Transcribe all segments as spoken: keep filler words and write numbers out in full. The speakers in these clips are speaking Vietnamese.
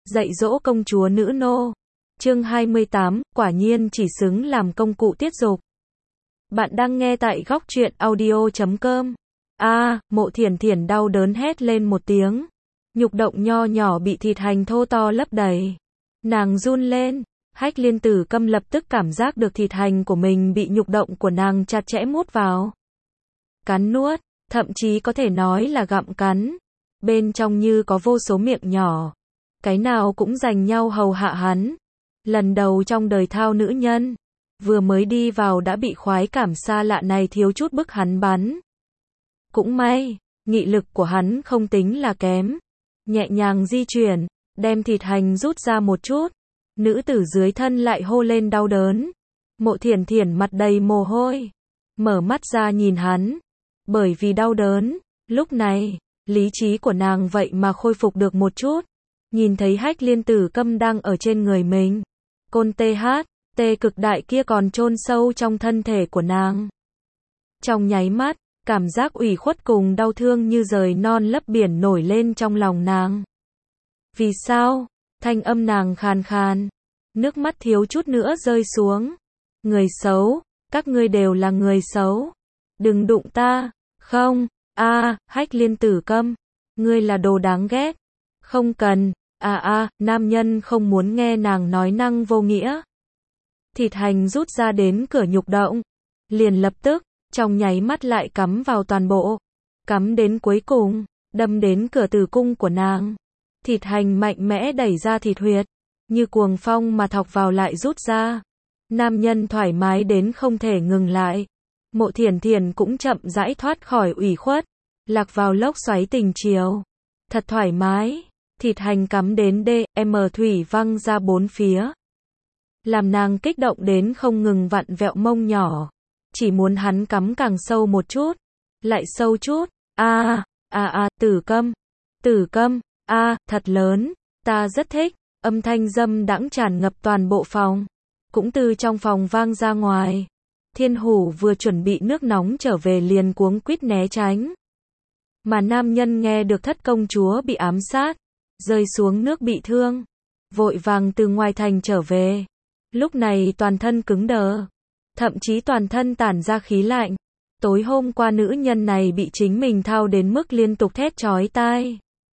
Dạy dỗ công chúa nữ nô. Chương hai mươi tám, quả nhiên chỉ xứng làm công cụ tiết dục. Bạn đang nghe tại góc truyện audio chấm com. A, à, Mộ Thiển Thiển đau đớn hét lên một tiếng. Nhục động nho nhỏ bị thịt hành thô to lấp đầy. Nàng run lên. Hách Liên Tử Câm lập tức cảm giác được thịt hành của mình bị nhục động của nàng chặt chẽ mút vào. Cắn nuốt, thậm chí có thể nói là gặm cắn. Bên trong như có vô số miệng nhỏ. Cái nào cũng giành nhau hầu hạ hắn. Lần đầu trong đời thao nữ nhân. Vừa mới đi vào đã bị khoái cảm xa lạ này thiếu chút bức hắn bắn. Cũng may, nghị lực của hắn không tính là kém. Nhẹ nhàng di chuyển, đem thịt hành rút ra một chút. Nữ tử dưới thân lại hô lên đau đớn. Mộ Thiển Thiển mặt đầy mồ hôi. Mở mắt ra nhìn hắn. Bởi vì đau đớn, lúc này, lý trí của nàng vậy mà khôi phục được một chút. Nhìn thấy Hách Liên Tử Câm đang ở trên người mình. Côn tê hát, tê cực đại kia còn chôn sâu trong thân thể của nàng. Trong nháy mắt, cảm giác ủy khuất cùng đau thương như rời non lấp biển nổi lên trong lòng nàng. Vì sao? Thanh âm nàng khàn khàn. Nước mắt thiếu chút nữa rơi xuống. Người xấu, các ngươi đều là người xấu. Đừng đụng ta. Không, a, à, Hách Liên Tử Câm. Ngươi là đồ đáng ghét. Không cần. À à, nam nhân không muốn nghe nàng nói năng vô nghĩa. Thịt hành rút ra đến cửa nhục động. Liền lập tức, trong nháy mắt lại cắm vào toàn bộ. Cắm đến cuối cùng, đâm đến cửa tử cung của nàng. Thịt hành mạnh mẽ đẩy ra thịt huyệt. Như cuồng phong mà thọc vào lại rút ra. Nam nhân thoải mái đến không thể ngừng lại. Mộ Thiển Thiển cũng chậm rãi thoát khỏi ủy khuất. Lạc vào lốc xoáy tình chiều. Thật thoải mái. Thịt hành cắm đến đê, em thủy văng ra bốn phía. Làm nàng kích động đến không ngừng vặn vẹo mông nhỏ. Chỉ muốn hắn cắm càng sâu một chút. Lại sâu chút. A, a a, Tử Câm. Tử Câm, a, à, thật lớn. Ta rất thích. Âm thanh dâm đãng tràn ngập toàn bộ phòng. Cũng từ trong phòng vang ra ngoài. Thiên Hủ vừa chuẩn bị nước nóng trở về liền cuống quýt né tránh. Mà nam nhân nghe được thất công chúa bị ám sát. Rơi xuống nước bị thương. Vội vàng từ ngoài thành trở về. Lúc này toàn thân cứng đờ. Thậm chí toàn thân tản ra khí lạnh. Tối hôm qua nữ nhân này bị chính mình thao đến mức liên tục thét chói tai.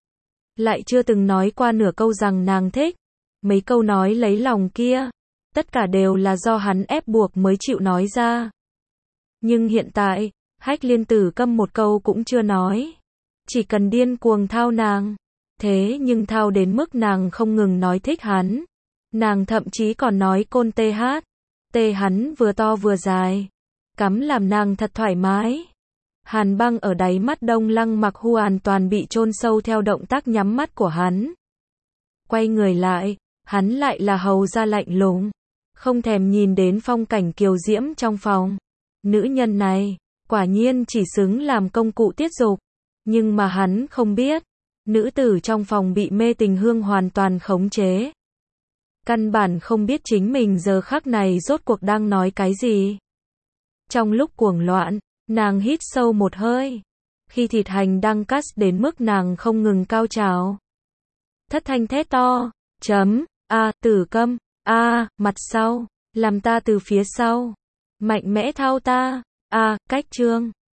Lại chưa từng nói qua nửa câu rằng nàng thích. Mấy câu nói lấy lòng kia. Tất cả đều là do hắn ép buộc mới chịu nói ra. Nhưng hiện tại, Hách Liên Tử Câm một câu cũng chưa nói. Chỉ cần điên cuồng thao nàng. Thế nhưng thao đến mức nàng không ngừng nói thích hắn. Nàng thậm chí còn nói côn tê hát. Tê hắn vừa to vừa dài. Cắm làm nàng thật thoải mái. Hàn băng ở đáy mắt Đông Lăng Mặc Hu hoàn toàn bị chôn sâu theo động tác nhắm mắt của hắn. Quay người lại, hắn lại là hầu ra lạnh lùng. Không thèm nhìn đến phong cảnh kiều diễm trong phòng. Nữ nhân này, quả nhiên chỉ xứng làm công cụ tiết dục. Nhưng mà hắn không biết. Nữ tử trong phòng bị mê tình hương hoàn toàn khống chế. Căn bản không biết chính mình giờ khắc này rốt cuộc đang nói cái gì. Trong lúc cuồng loạn, nàng hít sâu một hơi. Khi thịt hành đang cắt đến mức nàng không ngừng cao trào. Thất thanh thét to, chấm, a, à, Tử Câm, a, à, mặt sau, làm ta từ phía sau. Mạnh mẽ thao ta, a, à, cách trương.